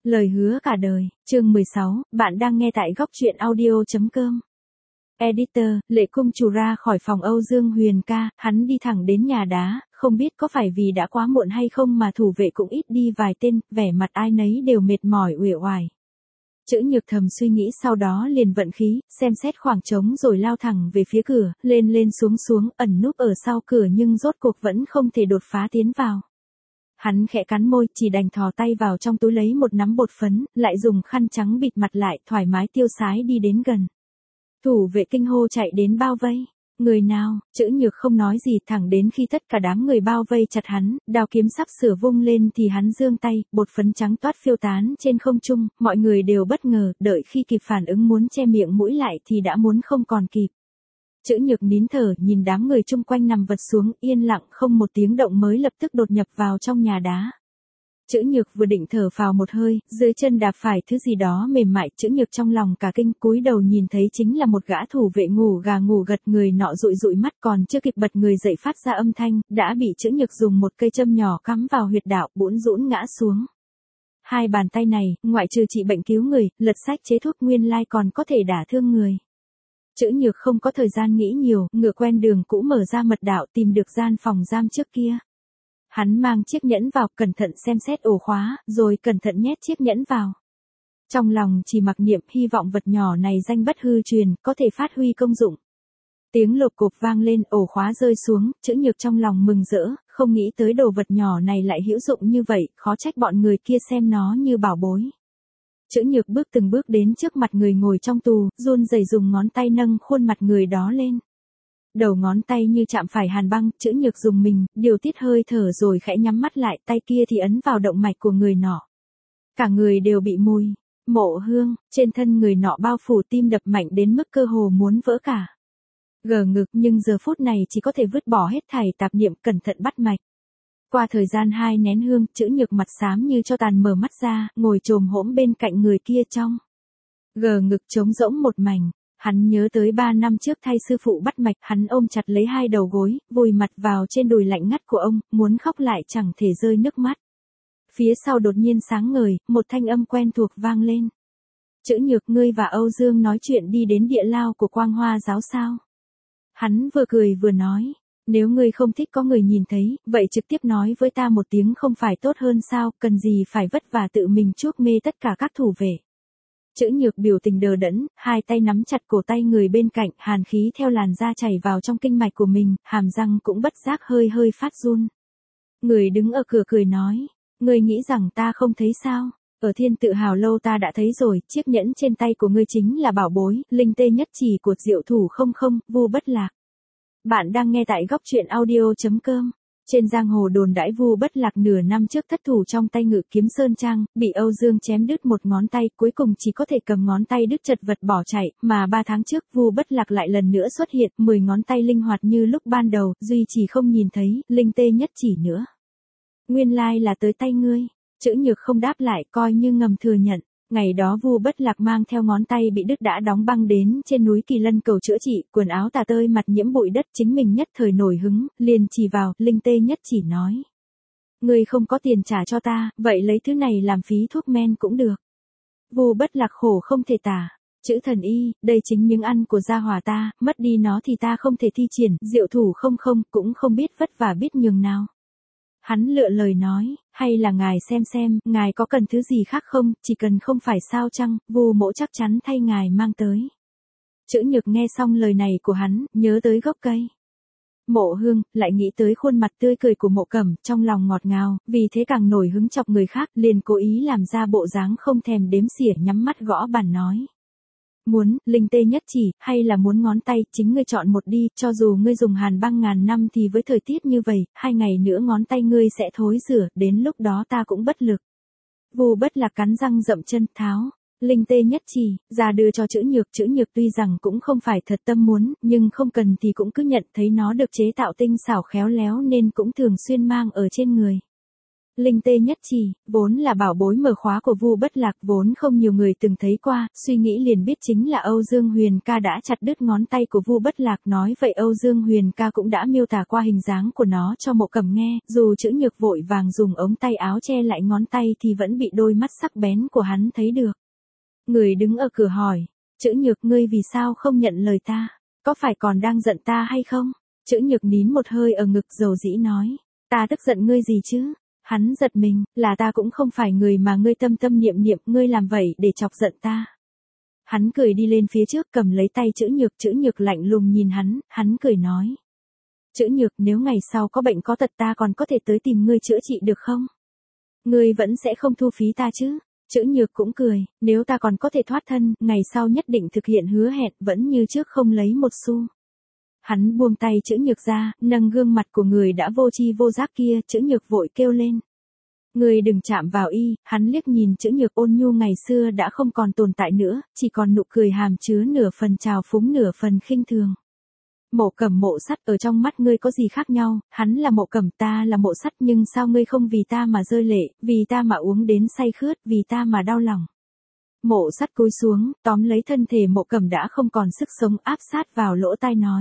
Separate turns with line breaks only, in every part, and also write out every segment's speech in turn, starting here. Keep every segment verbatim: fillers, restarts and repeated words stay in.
Lời hứa cả đời, chương mười sáu, bạn đang nghe tại góc truyện audio.com. Editor, Lệ Cung Chủ ra khỏi phòng Âu Dương Huyền ca, hắn đi thẳng đến nhà đá, không biết có phải vì đã quá muộn hay không mà thủ vệ cũng ít đi vài tên, vẻ mặt ai nấy đều mệt mỏi uể oải. Chữ Nhược thầm suy nghĩ, sau đó liền vận khí, xem xét khoảng trống rồi lao thẳng về phía cửa, lên lên xuống xuống, ẩn núp ở sau cửa nhưng rốt cuộc vẫn không thể đột phá tiến vào. Hắn khẽ cắn môi, chỉ đành thò tay vào trong túi lấy một nắm bột phấn, lại dùng khăn trắng bịt mặt lại, thoải mái tiêu sái đi đến gần. Thủ vệ kinh hô chạy đến bao vây. Người nào? Chữ Nhược không nói gì, thẳng đến khi tất cả đám người bao vây chặt hắn, đao kiếm sắp sửa vung lên thì hắn giương tay, bột phấn trắng toát phiêu tán trên không trung, mọi người đều bất ngờ, đợi khi kịp phản ứng muốn che miệng mũi lại thì đã muốn không còn kịp. Chữ Nhược nín thở, nhìn đám người chung quanh nằm vật xuống, yên lặng không một tiếng động mới lập tức đột nhập vào trong nhà đá. Chữ Nhược vừa định thở phào một hơi, dưới chân đạp phải thứ gì đó mềm mại, Chữ Nhược trong lòng cả kinh, cúi đầu nhìn thấy chính là một gã thủ vệ ngủ gà ngủ gật, người nọ dụi dụi mắt, còn chưa kịp bật người dậy phát ra âm thanh, đã bị Chữ Nhược dùng một cây châm nhỏ cắm vào huyệt đạo, bủn rũn ngã xuống. Hai bàn tay này, ngoại trừ trị bệnh cứu người, lật sách chế thuốc nguyên lai còn có thể đả thương người. Chữ Nhược không có thời gian nghĩ nhiều, ngựa quen đường cũ mở ra mật đạo, tìm được gian phòng giam trước kia. Hắn mang chiếc nhẫn vào, cẩn thận xem xét ổ khóa, rồi cẩn thận nhét chiếc nhẫn vào. Trong lòng chỉ mặc niệm, hy vọng vật nhỏ này danh bất hư truyền, có thể phát huy công dụng. Tiếng lộp cộp vang lên, ổ khóa rơi xuống, Chữ Nhược trong lòng mừng rỡ, không nghĩ tới đồ vật nhỏ này lại hữu dụng như vậy, khó trách bọn người kia xem nó như bảo bối. Chữ Nhược bước từng bước đến trước mặt người ngồi trong tù, run rẩy dùng ngón tay nâng khuôn mặt người đó lên. Đầu ngón tay như chạm phải hàn băng, Chữ Nhược dùng mình, điều tiết hơi thở rồi khẽ nhắm mắt lại, tay kia thì ấn vào động mạch của người nọ. Cả người đều bị mùi, mộ hương, trên thân người nọ bao phủ, tim đập mạnh đến mức cơ hồ muốn vỡ cả. Gờ ngực, nhưng giờ phút này chỉ có thể vứt bỏ hết thảy tạp niệm, cẩn thận bắt mạch. Qua thời gian hai nén hương, Chữ Nhược mặt xám như cho tàn mở mắt ra, ngồi chồm hổm bên cạnh người kia trong. Gờ ngực trống rỗng một mảnh, hắn nhớ tới ba năm trước thay sư phụ bắt mạch, hắn ôm chặt lấy hai đầu gối, vùi mặt vào trên đùi lạnh ngắt của ông, muốn khóc lại chẳng thể rơi nước mắt. Phía sau đột nhiên sáng ngời, một thanh âm quen thuộc vang lên. Chữ Nhược, ngươi và Âu Dương nói chuyện đi đến địa lao của Quang Hoa giáo sao? Hắn vừa cười vừa nói. Nếu ngươi không thích có người nhìn thấy, vậy trực tiếp nói với ta một tiếng không phải tốt hơn sao, cần gì phải vất vả tự mình chuốc mê tất cả các thủ vệ. Chữ Nhược biểu tình đờ đẫn, hai tay nắm chặt cổ tay người bên cạnh, hàn khí theo làn da chảy vào trong kinh mạch của mình, hàm răng cũng bất giác hơi hơi phát run. Người đứng ở cửa cười nói, ngươi nghĩ rằng ta không thấy sao? Ở Thiên Tự Hào lâu ta đã thấy rồi, chiếc nhẫn trên tay của ngươi chính là bảo bối, linh tê nhất chỉ của Diệu Thủ không không, Vu Bất Lạc. Bạn đang nghe tại góc truyện audio.com. Trên giang hồ đồn đãi Vu Bất Lạc nửa năm trước thất thủ trong tay Ngự Kiếm Sơn Trang, bị Âu Dương chém đứt một ngón tay, cuối cùng chỉ có thể cầm ngón tay đứt chật vật bỏ chạy, mà ba tháng trước Vu Bất Lạc lại lần nữa xuất hiện, mười ngón tay linh hoạt như lúc ban đầu, duy chỉ không nhìn thấy, linh tê nhất chỉ nữa. Nguyên lai là tới tay ngươi. Chữ Nhược không đáp lại, coi như ngầm thừa nhận. Ngày đó Vu Bất Lạc mang theo ngón tay bị đứt đã đóng băng đến trên núi Kỳ Lân cầu chữa trị, quần áo tả tơi, mặt nhiễm bụi đất, chính mình nhất thời nổi hứng, liền chỉ vào, linh tê nhất chỉ nói. Ngươi không có tiền trả cho ta, vậy lấy thứ này làm phí thuốc men cũng được. Vu Bất Lạc khổ không thể tả. Chữ thần y, đây chính miếng ăn của gia hỏa ta, mất đi nó thì ta không thể thi triển, Diệu Thủ không không, cũng không biết vất vả biết nhường nào. Hắn lựa lời nói, hay là ngài xem xem, ngài có cần thứ gì khác không, chỉ cần không phải sao chăng, Vu mỗ chắc chắn thay ngài mang tới. Chữ Nhược nghe xong lời này của hắn, nhớ tới gốc cây mộ hương, lại nghĩ tới khuôn mặt tươi cười của Mộ Cẩm, trong lòng ngọt ngào, vì thế càng nổi hứng chọc người khác, liền cố ý làm ra bộ dáng không thèm đếm xỉa, nhắm mắt gõ bàn nói. Muốn, linh tê nhất chỉ, hay là muốn ngón tay, chính ngươi chọn một đi, cho dù ngươi dùng hàn băng ngàn năm thì với thời tiết như vậy, hai ngày nữa ngón tay ngươi sẽ thối rửa, đến lúc đó ta cũng bất lực. Vu Bất Lạc cắn răng dậm chân, tháo. Linh tê nhất chỉ, ra đưa cho Chữ Nhược, Chữ Nhược tuy rằng cũng không phải thật tâm muốn, nhưng không cần thì cũng cứ nhận, thấy nó được chế tạo tinh xảo khéo léo nên cũng thường xuyên mang ở trên người. Linh tê nhất chỉ, vốn là bảo bối mở khóa của Vu Bất Lạc, vốn không nhiều người từng thấy qua, suy nghĩ liền biết chính là Âu Dương Huyền ca đã chặt đứt ngón tay của Vu Bất Lạc, nói vậy Âu Dương Huyền ca cũng đã miêu tả qua hình dáng của nó cho Mộ Cẩm nghe, dù Chữ Nhược vội vàng dùng ống tay áo che lại ngón tay thì vẫn bị đôi mắt sắc bén của hắn thấy được. Người đứng ở cửa hỏi, Chữ Nhược ngươi vì sao không nhận lời ta, có phải còn đang giận ta hay không? Chữ Nhược nín một hơi ở ngực dầu dĩ nói, ta tức giận ngươi gì chứ? Hắn giật mình, là ta cũng không phải người mà ngươi tâm tâm niệm niệm, ngươi làm vậy để chọc giận ta. Hắn cười đi lên phía trước cầm lấy tay Chữ Nhược, Chữ Nhược lạnh lùng nhìn hắn, hắn cười nói. Chữ Nhược, nếu ngày sau có bệnh có tật ta còn có thể tới tìm ngươi chữa trị được không? Ngươi vẫn sẽ không thu phí ta chứ? Chữ Nhược cũng cười, nếu ta còn có thể thoát thân, ngày sau nhất định thực hiện hứa hẹn, vẫn như trước không lấy một xu. Hắn buông tay Chữ Nhược ra, nâng gương mặt của người đã vô tri vô giác kia, Chữ Nhược vội kêu lên. Người đừng chạm vào y, hắn liếc nhìn Chữ Nhược ôn nhu ngày xưa đã không còn tồn tại nữa, chỉ còn nụ cười hàm chứa nửa phần trào phúng nửa phần khinh thường. Mộ Cẩm Mộ Sắt, ở trong mắt ngươi có gì khác nhau, hắn là Mộ Cẩm, ta là Mộ Sắt, nhưng sao ngươi không vì ta mà rơi lệ, vì ta mà uống đến say khướt, vì ta mà đau lòng. Mộ Sắt cúi xuống, tóm lấy thân thể Mộ Cẩm đã không còn sức sống, áp sát vào lỗ tai nói.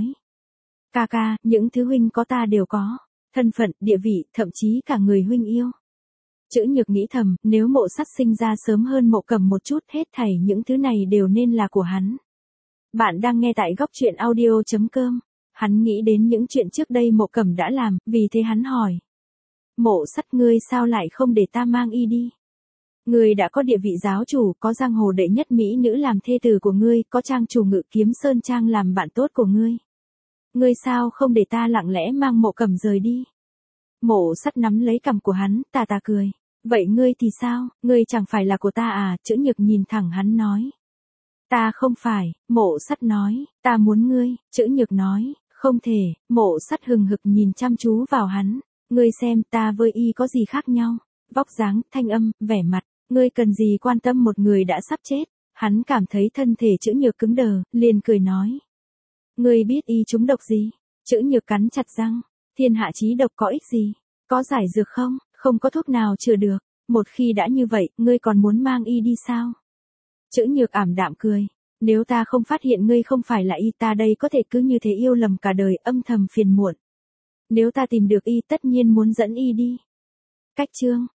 Ca ca, những thứ huynh có ta đều có, thân phận, địa vị, thậm chí cả người huynh yêu. Chữ Nhược nghĩ thầm, nếu Mộ Sắt sinh ra sớm hơn Mộ Cẩm một chút, hết thảy những thứ này đều nên là của hắn. Bạn đang nghe tại góc truyện audio chấm com. Hắn nghĩ đến những chuyện trước đây Mộ Cẩm đã làm, vì thế hắn hỏi. Mộ Sắt, ngươi sao lại không để ta mang y đi? Ngươi đã có địa vị giáo chủ, có giang hồ đệ nhất mỹ nữ làm thê tử của ngươi, có trang chủ Ngự Kiếm Sơn Trang làm bạn tốt của ngươi. Ngươi sao không để ta lặng lẽ mang Mộ Cẩm rời đi? Mộ Sắt nắm lấy cằm của hắn, tà tà cười. Vậy ngươi thì sao, ngươi chẳng phải là của ta à? Chữ Nhược nhìn thẳng hắn nói. Ta không phải, Mộ Sắt nói, ta muốn ngươi. Chữ Nhược nói, không thể. Mộ Sắt hừng hực nhìn chăm chú vào hắn. Ngươi xem, ta với y có gì khác nhau? Vóc dáng, thanh âm, vẻ mặt, ngươi cần gì quan tâm một người đã sắp chết? Hắn cảm thấy thân thể Chữ Nhược cứng đờ, liền cười nói. Ngươi biết y trúng độc gì? Chữ Nhược cắn chặt răng. Thiên hạ chí độc có ích gì? Có giải dược không? Không có thuốc nào chữa được. Một khi đã như vậy, ngươi còn muốn mang y đi sao? Chữ Nhược ảm đạm cười. Nếu ta không phát hiện ngươi không phải là y, ta đây có thể cứ như thế yêu lầm cả đời, âm thầm phiền muộn. Nếu ta tìm được y, tất nhiên muốn dẫn y đi. Cách chương